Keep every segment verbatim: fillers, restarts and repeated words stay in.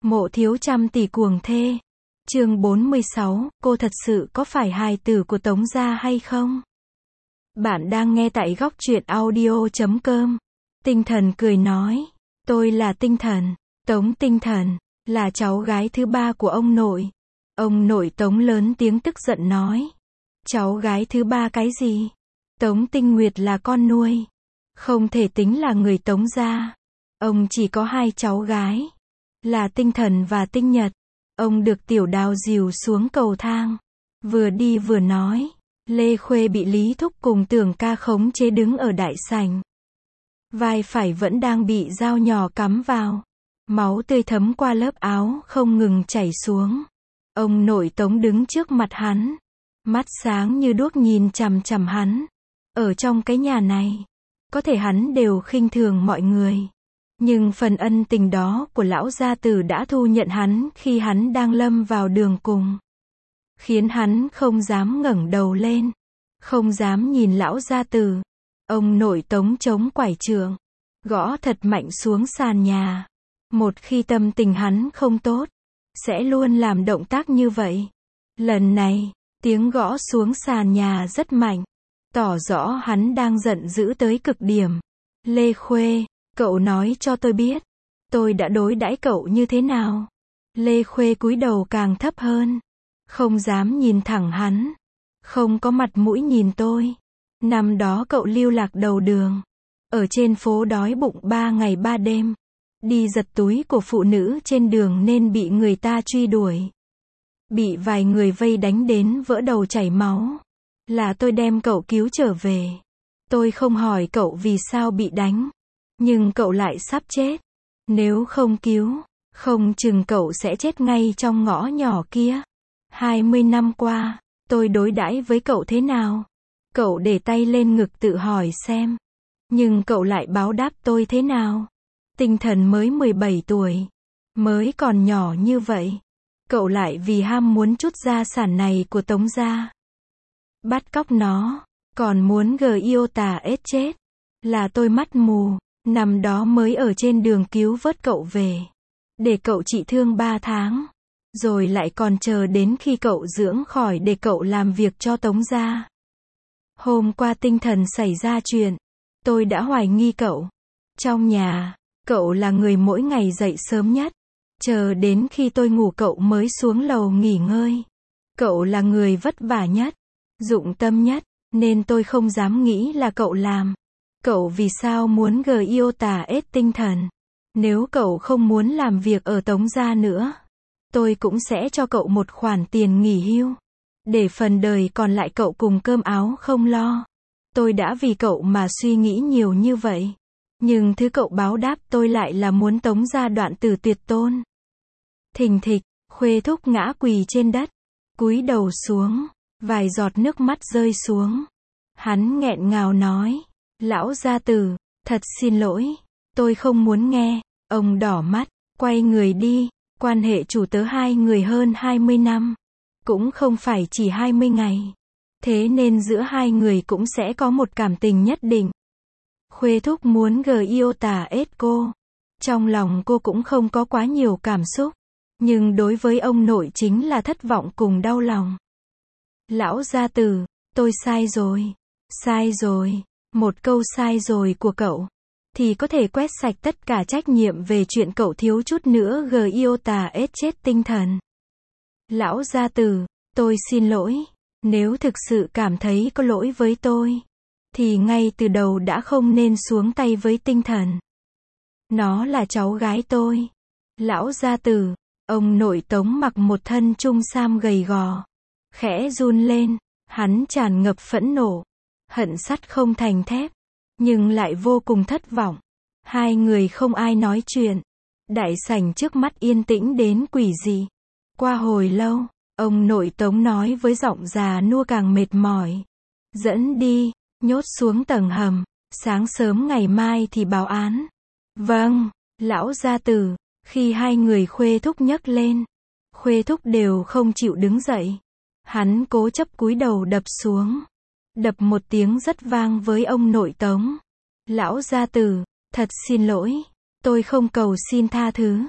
Mộ thiếu trăm tỷ cuồng thê. Chương bốn mươi sáu, cô thật sự có phải hài tử của Tống gia hay không? Bạn đang nghe tại góc truyện audio chấm com. Tinh Thần cười nói, tôi là Tinh Thần, Tống Tinh Thần, là cháu gái thứ ba của ông nội. Ông nội Tống lớn tiếng tức giận nói, cháu gái thứ ba cái gì? Tống Tinh Nguyệt là con nuôi, không thể tính là người Tống gia. Ông chỉ có hai cháu gái, là Tinh Thần và Tinh Nhật. Ông được Tiểu Đào dìu xuống cầu thang, vừa đi vừa nói. Lê Khuê bị Lý Thúc cùng Tưởng Ca khống chế đứng ở đại sảnh. Vai phải vẫn đang bị dao nhỏ cắm vào. Máu tươi thấm qua lớp áo không ngừng chảy xuống. Ông nội Tống đứng trước mặt hắn, mắt sáng như đuốc nhìn chằm chằm hắn. Ở trong cái nhà này, có thể hắn đều khinh thường mọi người. Nhưng phần ân tình đó của lão gia tử đã thu nhận hắn khi hắn đang lâm vào đường cùng. Khiến hắn không dám ngẩng đầu lên, không dám nhìn lão gia tử. Ông nội Tống chống quải trượng, gõ thật mạnh xuống sàn nhà. Một khi tâm tình hắn không tốt, sẽ luôn làm động tác như vậy. Lần này, tiếng gõ xuống sàn nhà rất mạnh, tỏ rõ hắn đang giận dữ tới cực điểm. Lê Khuê, cậu nói cho tôi biết, tôi đã đối đãi cậu như thế nào? Lê Khuê cúi đầu càng thấp hơn, không dám nhìn thẳng hắn, không có mặt mũi nhìn tôi. Năm đó cậu lưu lạc đầu đường, ở trên phố đói bụng ba ngày ba đêm, đi giật túi của phụ nữ trên đường nên bị người ta truy đuổi. Bị vài người vây đánh đến vỡ đầu chảy máu. Là tôi đem cậu cứu trở về. Tôi không hỏi cậu vì sao bị đánh, nhưng cậu lại sắp chết. Nếu không cứu, không chừng cậu sẽ chết ngay trong ngõ nhỏ kia. Hai mươi năm qua, tôi đối đãi với cậu thế nào? Cậu để tay lên ngực tự hỏi xem. Nhưng cậu lại báo đáp tôi thế nào? Tinh Thần mới mười bảy tuổi, mới còn nhỏ như vậy. Cậu lại vì ham muốn chút gia sản này của Tống gia, bắt cóc nó, còn muốn gờ yêu tà ết chết. Là tôi mắt mù, năm đó mới ở trên đường cứu vớt cậu về, để cậu trị thương ba tháng, rồi lại còn chờ đến khi cậu dưỡng khỏi để cậu làm việc cho Tống gia. Hôm qua Tinh Thần xảy ra chuyện, tôi đã hoài nghi cậu. Trong nhà, cậu là người mỗi ngày dậy sớm nhất, chờ đến khi tôi ngủ cậu mới xuống lầu nghỉ ngơi. Cậu là người vất vả nhất, dụng tâm nhất, nên tôi không dám nghĩ là cậu làm. Cậu vì sao muốn gờ yêu tà ết Tinh Thần? Nếu cậu không muốn làm việc ở Tống gia nữa, tôi cũng sẽ cho cậu một khoản tiền nghỉ hưu, để phần đời còn lại cậu cùng cơm áo không lo. Tôi đã vì cậu mà suy nghĩ nhiều như vậy, nhưng thứ cậu báo đáp tôi lại là muốn Tống gia đoạn tử tuyệt tôn. Thình thịch, Khuê Thúc ngã quỳ trên đất, cúi đầu xuống, vài giọt nước mắt rơi xuống. Hắn nghẹn ngào nói, lão gia tử, thật xin lỗi, tôi không muốn nghe. Ông đỏ mắt, quay người đi. Quan hệ chủ tớ hai người hơn hai mươi năm, cũng không phải chỉ hai mươi ngày. Thế nên giữa hai người cũng sẽ có một cảm tình nhất định. Khuê Thúc muốn gờ yêu tà ết cô. Trong lòng cô cũng không có quá nhiều cảm xúc, nhưng đối với ông nội chính là thất vọng cùng đau lòng. Lão gia tử, tôi sai rồi, sai rồi. Một câu sai rồi của cậu, thì có thể quét sạch tất cả trách nhiệm về chuyện cậu thiếu chút nữa gờ yêu tà ết chết Tinh Thần. Lão gia tử, tôi xin lỗi. Nếu thực sự cảm thấy có lỗi với tôi, thì ngay từ đầu đã không nên xuống tay với Tinh Thần. Nó là cháu gái tôi. Lão gia tử, ông nội Tống mặc một thân trung sam gầy gò, khẽ run lên. Hắn tràn ngập phẫn nộ, hận sắt không thành thép, nhưng lại vô cùng thất vọng. Hai người không ai nói chuyện. Đại sảnh trước mắt yên tĩnh đến quỷ dị. Qua hồi lâu, ông nội Tống nói với giọng già nua càng mệt mỏi, dẫn đi, nhốt xuống tầng hầm, sáng sớm ngày mai thì báo án. Vâng, lão gia tử. Khi hai người Khuê Thúc nhấc lên, Khuê Thúc đều không chịu đứng dậy. Hắn cố chấp cúi đầu đập xuống, đập một tiếng rất vang với ông nội Tống. Lão gia tử, thật xin lỗi, tôi không cầu xin tha thứ.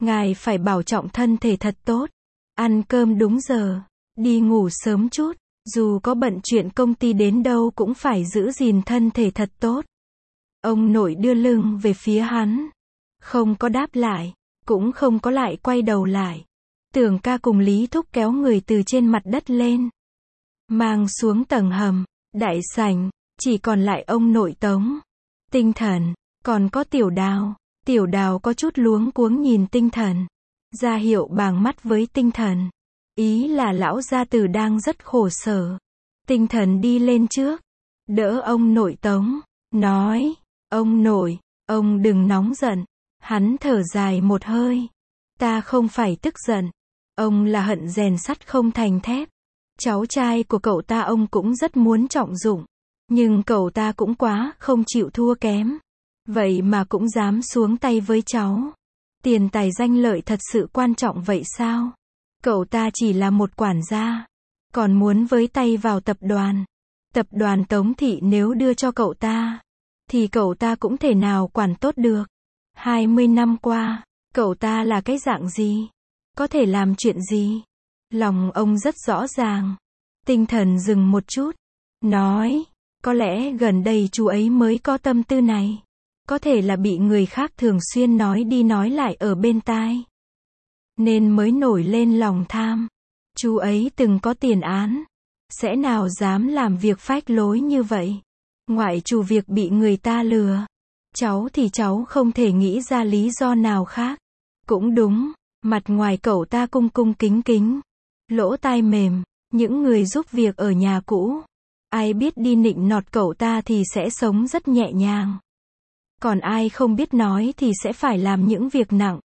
Ngài phải bảo trọng thân thể thật tốt. Ăn cơm đúng giờ. Đi ngủ sớm chút. Dù có bận chuyện công ty đến đâu cũng phải giữ gìn thân thể thật tốt. Ông nội đưa lưng về phía hắn. Không có đáp lại. Cũng không có lại quay đầu lại. Tưởng ca cùng Lý Thúc kéo người từ trên mặt đất lên. Mang xuống tầng hầm. Đại sảnh. Chỉ còn lại ông nội Tống. Tinh Thần. Còn có Tiểu Đào. Tiểu Đào có chút luống cuống nhìn Tinh Thần. Ra hiệu bàng mắt với Tinh Thần. Ý là lão gia tử đang rất khổ sở. Tinh Thần đi lên trước. Đỡ ông nội Tống. Nói. Ông nội. Ông đừng nóng giận. Hắn thở dài một hơi. Ta không phải tức giận. Ông là hận rèn sắt không thành thép. Cháu trai của cậu ta ông cũng rất muốn trọng dụng. Nhưng cậu ta cũng quá không chịu thua kém. Vậy mà cũng dám xuống tay với cháu. Tiền tài danh lợi thật sự quan trọng vậy sao? Cậu ta chỉ là một quản gia. Còn muốn với tay vào tập đoàn. Tập đoàn Tống Thị nếu đưa cho cậu ta. Thì cậu ta cũng thể nào quản tốt được. hai mươi năm qua, cậu ta là cái dạng gì? Có thể làm chuyện gì? Lòng ông rất rõ ràng. Tinh Thần dừng một chút. Nói. Có lẽ gần đây chú ấy mới có tâm tư này. Có thể là bị người khác thường xuyên nói đi nói lại ở bên tai. Nên mới nổi lên lòng tham. Chú ấy từng có tiền án. Sẽ nào dám làm việc phách lối như vậy. Ngoại trừ việc bị người ta lừa. Cháu thì cháu không thể nghĩ ra lý do nào khác. Cũng đúng. Mặt ngoài cậu ta cung cung kính kính. Lỗ tai mềm. Những người giúp việc ở nhà cũ. Ai biết đi nịnh nọt cậu ta thì sẽ sống rất nhẹ nhàng. Còn ai không biết nói thì sẽ phải làm những việc nặng.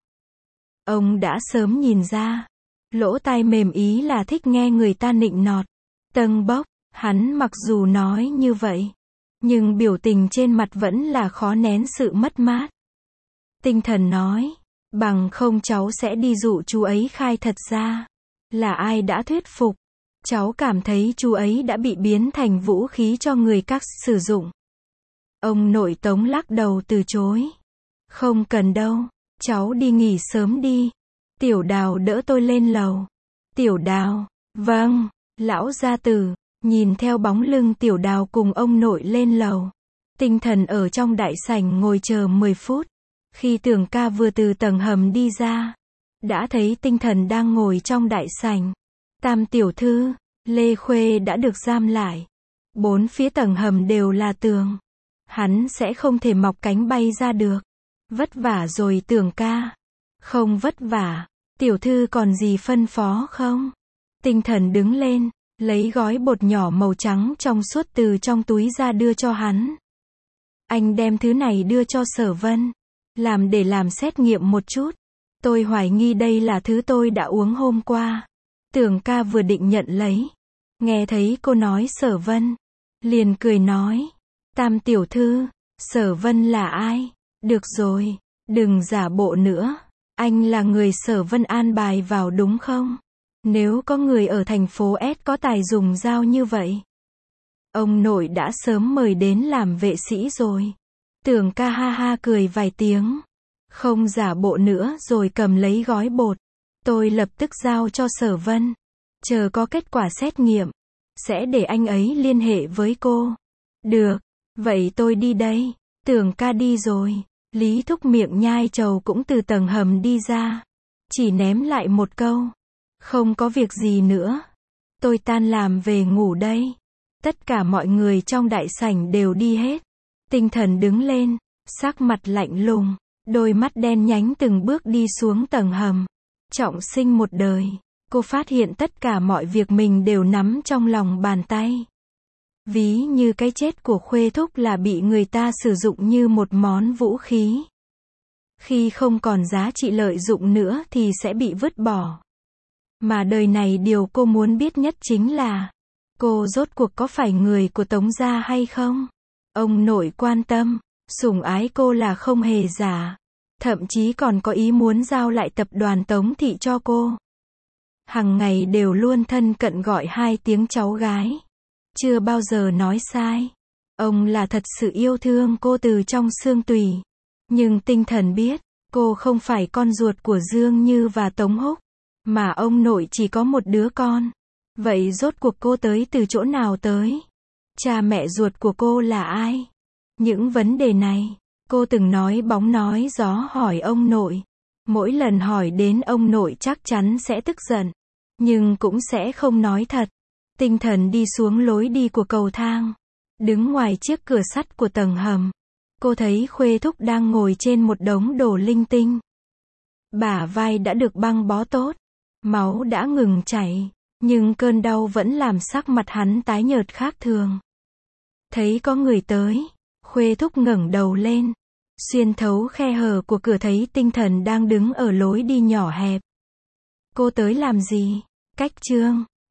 Ông đã sớm nhìn ra. Lỗ tai mềm ý là thích nghe người ta nịnh nọt. Tâng bốc. Hắn mặc dù nói như vậy. Nhưng biểu tình trên mặt vẫn là khó nén sự mất mát. Tinh Thần nói. Bằng không cháu sẽ đi dụ chú ấy khai thật ra. Là ai đã thuyết phục. Cháu cảm thấy chú ấy đã bị biến thành vũ khí cho người khác sử dụng. Ông nội Tống lắc đầu từ chối. Không cần đâu. Cháu đi nghỉ sớm đi. Tiểu Đào đỡ tôi lên lầu. Tiểu Đào. Vâng. Lão gia tử. Nhìn theo bóng lưng Tiểu Đào cùng ông nội lên lầu. Tinh Thần ở trong đại sảnh ngồi chờ mười phút. Khi Tưởng ca vừa từ tầng hầm đi ra. Đã thấy Tinh Thần đang ngồi trong đại sảnh. Tam tiểu thư. Lê Khuê đã được giam lại. Bốn phía tầng hầm đều là tường. Hắn sẽ không thể mọc cánh bay ra được. Vất vả rồi Tưởng ca. Không vất vả. Tiểu thư còn gì phân phó không? Tinh Thần đứng lên. Lấy gói bột nhỏ màu trắng trong suốt từ trong túi ra đưa cho hắn. Anh đem thứ này đưa cho Sở Vân. Làm để làm xét nghiệm một chút. Tôi hoài nghi đây là thứ tôi đã uống hôm qua. Tưởng ca vừa định nhận lấy. Nghe thấy cô nói Sở Vân. Liền cười nói. Tam tiểu thư. Sở Vân là ai? Được rồi. Đừng giả bộ nữa. Anh là người Sở Vân an bài vào đúng không? Nếu có người ở thành phố S có tài dùng dao như vậy. Ông nội đã sớm mời đến làm vệ sĩ rồi. Tưởng ca ha ha cười vài tiếng. Không giả bộ nữa rồi cầm lấy gói bột. Tôi lập tức giao cho Sở Vân. Chờ có kết quả xét nghiệm. Sẽ để anh ấy liên hệ với cô. Được. Vậy tôi đi đây. Tưởng ca đi rồi. Lý Thúc miệng nhai trầu cũng từ tầng hầm đi ra. Chỉ ném lại một câu. Không có việc gì nữa. Tôi tan làm về ngủ đây. Tất cả mọi người trong đại sảnh đều đi hết. Tinh Thần đứng lên. Sắc mặt lạnh lùng. Đôi mắt đen nhánh từng bước đi xuống tầng hầm. Trọng sinh một đời. Cô phát hiện tất cả mọi việc mình đều nắm trong lòng bàn tay. Ví như cái chết của Khuê Thúc là bị người ta sử dụng như một món vũ khí. Khi không còn giá trị lợi dụng nữa thì sẽ bị vứt bỏ. Mà đời này điều cô muốn biết nhất chính là cô rốt cuộc có phải người của Tống gia hay không? Ông nội quan tâm, sủng ái cô là không hề giả. Thậm chí còn có ý muốn giao lại tập đoàn Tống Thị cho cô. Hằng ngày đều luôn thân cận gọi hai tiếng cháu gái. Chưa bao giờ nói sai. Ông là thật sự yêu thương cô từ trong xương tủy. Nhưng Tinh Thần biết, Cô không phải con ruột của Dương Như và Tống Húc, mà ông nội chỉ có một đứa con. Vậy rốt cuộc cô tới từ chỗ nào tới? Cha mẹ ruột của cô là ai? Những vấn đề này, cô từng nói bóng nói gió hỏi ông nội. Mỗi lần hỏi đến ông nội chắc chắn sẽ tức giận, nhưng cũng sẽ không nói thật. Tinh Thần đi xuống lối đi của cầu thang, đứng ngoài chiếc cửa sắt của tầng hầm. Cô thấy Khuê Thúc đang ngồi trên một đống đồ linh tinh. Bả vai đã được băng bó tốt, máu đã ngừng chảy, nhưng cơn đau vẫn làm sắc mặt hắn tái nhợt khác thường. Thấy có người tới, Khuê Thúc ngẩng đầu lên, xuyên thấu khe hở của cửa thấy Tinh Thần đang đứng ở lối đi nhỏ hẹp. Cô tới làm gì? Cách Trương.